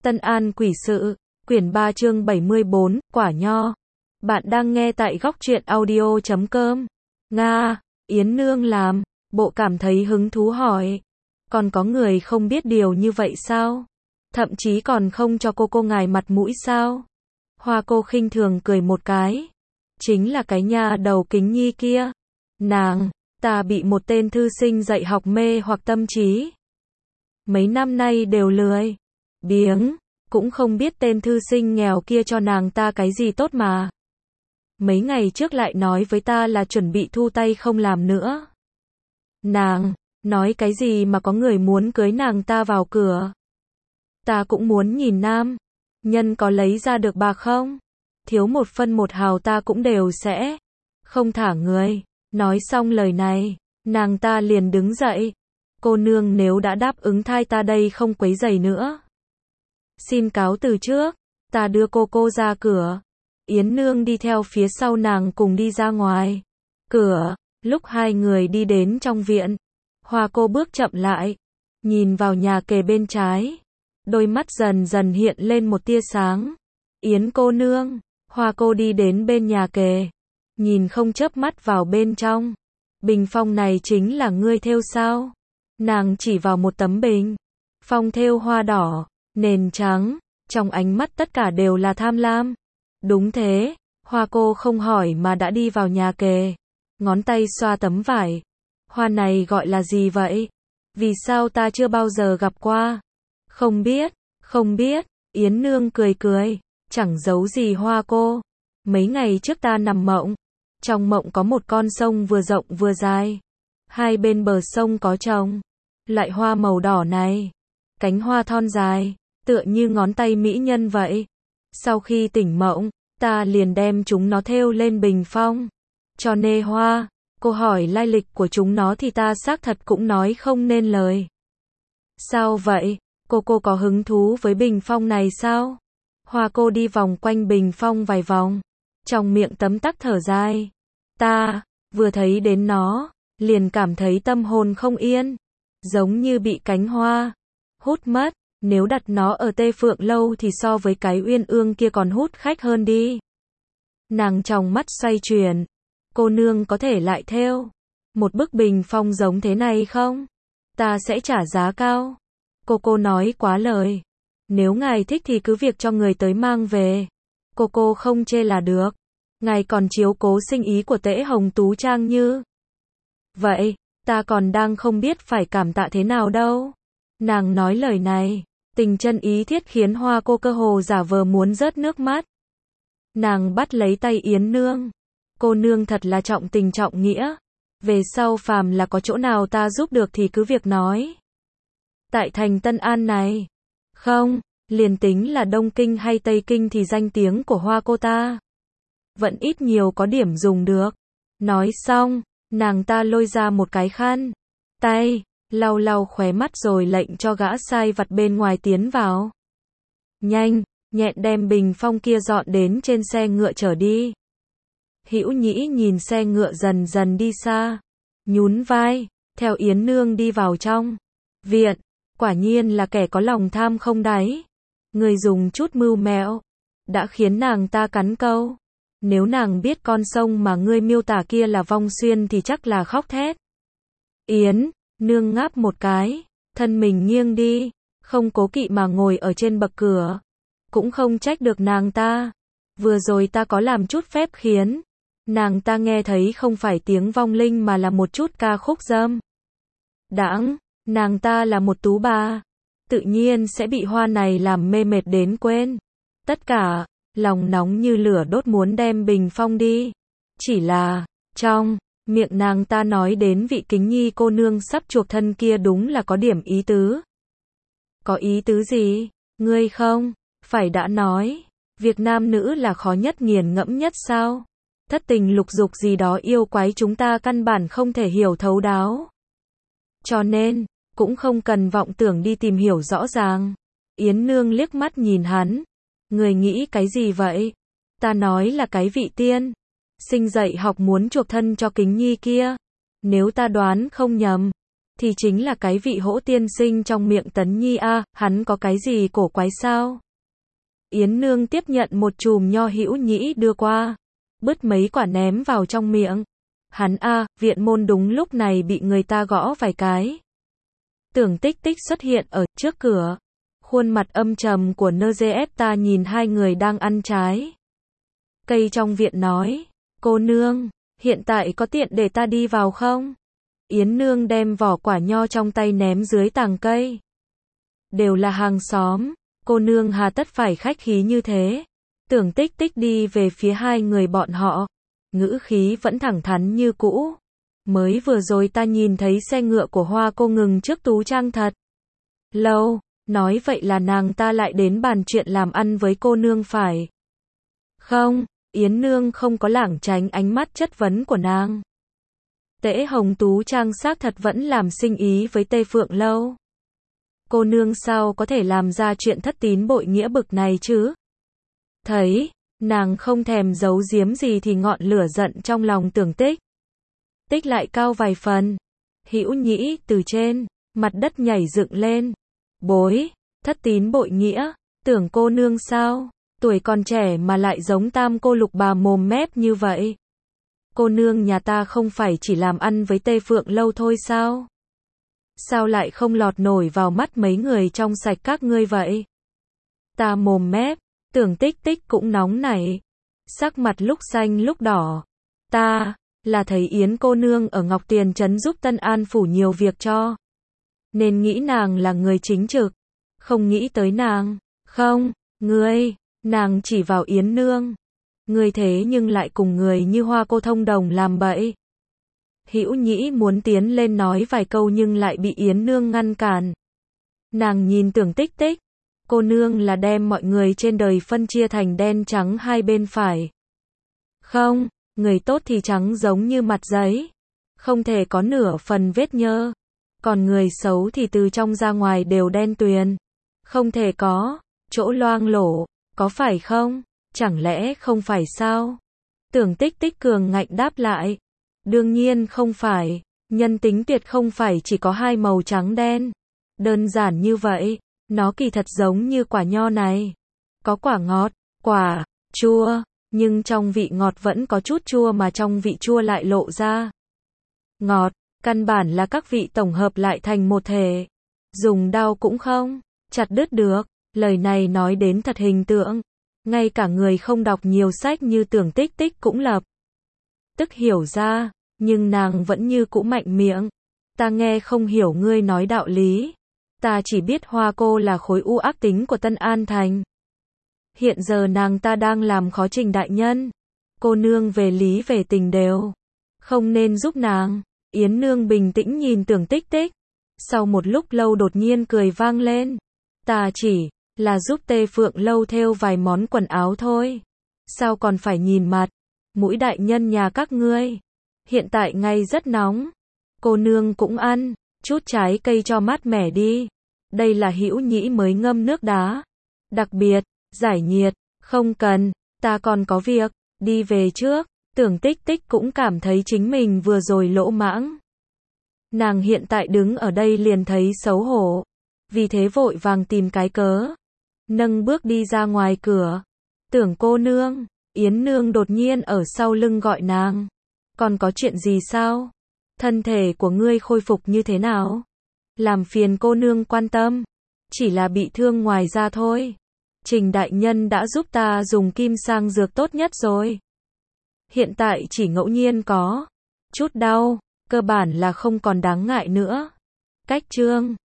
Tân An Quỷ Sự, quyển 3 chương 74, Quả Nho. Bạn đang nghe tại góc truyện audio.com. Nga, Yến Nương làm, bộ cảm thấy hứng thú hỏi. Còn có người không biết điều như vậy sao? Thậm chí còn không cho cô ngài mặt mũi sao? Hoa cô khinh thường cười một cái. Chính là cái nha đầu Kính Nhi kia. Nàng, ta bị một tên thư sinh dạy học mê hoặc tâm trí. Mấy năm nay đều lười biếng, cũng không biết tên thư sinh nghèo kia cho nàng ta cái gì tốt mà. Mấy ngày trước lại nói với ta là chuẩn bị thu tay không làm nữa. Nàng, nói cái gì mà có người muốn cưới nàng ta vào cửa. Ta cũng muốn nhìn nam nhân có lấy ra được bạc không? Thiếu một phân một hào ta cũng đều sẽ không thả người. Nói xong lời này, nàng ta liền đứng dậy. Cô nương nếu đã đáp ứng thai ta đây không quấy rầy nữa. Xin cáo từ trước, ta đưa cô ra cửa. Yến Nương đi theo phía sau nàng cùng đi ra ngoài cửa. Lúc hai người đi đến trong viện, Hoa cô bước chậm lại, nhìn vào nhà kề bên trái. Đôi mắt dần dần hiện lên một tia sáng. Yến cô nương, Hoa cô đi đến bên nhà kề, nhìn không chớp mắt vào bên trong. Bình phong này chính là ngươi thêu sao? Nàng chỉ vào một tấm bình phong thêu hoa đỏ, nền trắng, trong ánh mắt tất cả đều là tham lam. Đúng thế, Hoa cô không hỏi mà đã đi vào nhà kề, ngón tay xoa tấm vải. Hoa này gọi là gì vậy? Vì sao ta chưa bao giờ gặp qua? Không biết, Yến Nương cười, chẳng giấu gì Hoa cô. Mấy ngày trước ta nằm mộng, trong mộng có một con sông vừa rộng vừa dài. Hai bên bờ sông có trồng loại hoa màu đỏ này. Cánh hoa thon dài, tựa như ngón tay mỹ nhân vậy. Sau khi tỉnh mộng, ta liền đem chúng nó thêu lên bình phong. Cho nê hoa, cô hỏi lai lịch của chúng nó thì ta xác thật cũng nói không nên lời. Sao vậy? Cô có hứng thú với bình phong này sao? Hoa cô đi vòng quanh bình phong vài vòng, trong miệng tấm tắc thở dài. Ta, vừa thấy đến nó, liền cảm thấy tâm hồn không yên, giống như bị cánh hoa hút mất. Nếu đặt nó ở Tê Phượng Lâu thì so với cái Uyên Ương kia còn hút khách hơn đi. Nàng trong mắt xoay chuyển. Cô nương có thể lại thêu một bức bình phong giống thế này không? Ta sẽ trả giá cao. Cô nói quá lời. Nếu ngài thích thì cứ việc cho người tới mang về. Cô không chê là được. Ngài còn chiếu cố sinh ý của Tễ Hồng Tú Trang như vậy, ta còn đang không biết phải cảm tạ thế nào đâu. Nàng nói lời này, tình chân ý thiết khiến Hoa cô cơ hồ giả vờ muốn rớt nước mắt. Nàng bắt lấy tay Yến Nương. Cô nương thật là trọng tình trọng nghĩa. Về sau phàm là có chỗ nào ta giúp được thì cứ việc nói. Tại thành Tân An này, không, liền tính là Đông Kinh hay Tây Kinh thì danh tiếng của Hoa cô ta vẫn ít nhiều có điểm dùng được. Nói xong, nàng ta lôi ra một cái khăn tay, lau khóe mắt rồi lệnh cho gã sai vặt bên ngoài tiến vào. Nhanh, nhẹn đem bình phong kia dọn đến trên xe ngựa chở đi. Hữu Nhĩ nhìn xe ngựa dần dần đi xa, nhún vai, theo Yến Nương đi vào trong viện. Quả nhiên là kẻ có lòng tham không đáy. Người dùng chút mưu mẹo, đã khiến nàng ta cắn câu. Nếu nàng biết con sông mà ngươi miêu tả kia là Vong Xuyên thì chắc là khóc thét. Yến Nương ngáp một cái, thân mình nghiêng đi, không cố kỵ mà ngồi ở trên bậc cửa. Cũng không trách được nàng ta. Vừa rồi ta có làm chút phép khiến nàng ta nghe thấy không phải tiếng vong linh mà là một chút ca khúc dâm đãng. Nàng ta là một tú bà, tự nhiên sẽ bị hoa này làm mê mệt đến quên tất cả, lòng nóng như lửa đốt muốn đem bình phong đi. Chỉ là, trong miệng nàng ta nói đến vị Kính Nhi cô nương sắp chuộc thân kia đúng là có điểm ý tứ. Có ý tứ gì? Ngươi không phải đã nói, việc nam nữ là khó nhất nghiền ngẫm nhất sao? Thất tình lục dục gì đó yêu quái chúng ta căn bản không thể hiểu thấu đáo. Cho nên, cũng không cần vọng tưởng đi tìm hiểu rõ ràng. Yến Nương liếc mắt nhìn hắn. Người nghĩ cái gì vậy? Ta nói là cái vị tiên sinh dạy học muốn chuộc thân cho Kính Nhi kia. Nếu ta đoán không nhầm, thì chính là cái vị Hỗ tiên sinh trong miệng Tấn Nhi a, hắn có cái gì cổ quái sao? Yến Nương tiếp nhận một chùm nho Hữu Nhĩ đưa qua, bứt mấy quả ném vào trong miệng. Hắn a, viện môn đúng lúc này bị người ta gõ vài cái. Tưởng Tích Tích xuất hiện ở trước cửa, khuôn mặt âm trầm của NGFTA nhìn hai người đang ăn trái cây trong viện nói, cô nương, hiện tại có tiện để ta đi vào không? Yến Nương đem vỏ quả nho trong tay ném dưới tàng cây. Đều là hàng xóm, cô nương hà tất phải khách khí như thế. Tưởng Tích Tích đi về phía hai người bọn họ, ngữ khí vẫn thẳng thắn như cũ. Mới vừa rồi ta nhìn thấy xe ngựa của Hoa cô ngừng trước tú trang thật lâu, nói vậy là nàng ta lại đến bàn chuyện làm ăn với cô nương phải không? Yến Nương không có lảng tránh ánh mắt chất vấn của nàng. Tễ Hồng tú trang xác thật vẫn làm sinh ý với Tê Phượng Lâu. Cô nương sao có thể làm ra chuyện thất tín bội nghĩa bực này chứ? Thấy, nàng không thèm giấu giếm gì thì ngọn lửa giận trong lòng Tưởng Tích Tích lại cao vài phần. Hữu Nhĩ từ trên mặt đất nhảy dựng lên. Bối, thất tín bội nghĩa, tưởng cô nương sao? Tuổi còn trẻ mà lại giống tam cô lục bà mồm mép như vậy. Cô nương nhà ta không phải chỉ làm ăn với Tê Phượng Lâu thôi sao? Sao lại không lọt nổi vào mắt mấy người trong sạch các ngươi vậy? Ta mồm mép, Tưởng Tích Tích cũng nóng nảy. Sắc mặt lúc xanh lúc đỏ. Ta là thấy Yến cô nương ở Ngọc Tiền Trấn giúp Tân An phủ nhiều việc cho, nên nghĩ nàng là người chính trực. Không nghĩ tới nàng. Không, ngươi, nàng chỉ vào Yến Nương. Ngươi thế nhưng lại cùng người như Hoa cô thông đồng làm bậy. Hữu Nhĩ muốn tiến lên nói vài câu nhưng lại bị Yến Nương ngăn cản. Nàng nhìn Tưởng Tích Tích. Cô nương là đem mọi người trên đời phân chia thành đen trắng hai bên phải không? Người tốt thì trắng giống như mặt giấy, không thể có nửa phần vết nhơ. Còn người xấu thì từ trong ra ngoài đều đen tuyền, không thể có chỗ loang lổ, có phải không? Chẳng lẽ không phải sao? Tưởng Tích Tích cường ngạnh đáp lại. Đương nhiên không phải, nhân tính tuyệt không phải chỉ có hai màu trắng đen. Đơn giản như vậy, nó kỳ thật giống như quả nho này. Có quả ngọt, quả chua, nhưng trong vị ngọt vẫn có chút chua mà trong vị chua lại lộ ra ngọt, căn bản là các vị tổng hợp lại thành một thể. Dùng đao cũng không chặt đứt được. Lời này nói đến thật hình tượng. Ngay cả người không đọc nhiều sách như Tưởng Tích Tích cũng lập tức hiểu ra, nhưng nàng vẫn như cũ mạnh miệng. Ta nghe không hiểu ngươi nói đạo lý. Ta chỉ biết Hoa cô là khối u ác tính của Tân An Thành. Hiện giờ nàng ta đang làm khó Trình đại nhân. Cô nương về lý về tình đều không nên giúp nàng. Yến Nương bình tĩnh nhìn Tưởng Tích Tích. Sau một lúc lâu đột nhiên cười vang lên. Ta chỉ là giúp Tê Phượng Lâu thêu vài món quần áo thôi. Sao còn phải nhìn mặt mũi đại nhân nhà các ngươi? Hiện tại ngay rất nóng. Cô nương cũng ăn chút trái cây cho mát mẻ đi. Đây là Hữu Nhĩ mới ngâm nước đá đặc biệt giải nhiệt. Không cần, ta còn có việc, đi về trước. Tưởng Tích Tích cũng cảm thấy chính mình vừa rồi lỗ mãng. Nàng hiện tại đứng ở đây liền thấy xấu hổ, vì thế vội vàng tìm cái cớ, nâng bước đi ra ngoài cửa. Tưởng cô nương, Yến Nương đột nhiên ở sau lưng gọi nàng. Còn có chuyện gì sao? Thân thể của ngươi khôi phục như thế nào? Làm phiền cô nương quan tâm. Chỉ là bị thương ngoài da thôi. Trình đại nhân đã giúp ta dùng kim sang dược tốt nhất rồi. Hiện tại chỉ ngẫu nhiên có chút đau, cơ bản là không còn đáng ngại nữa. Cách chương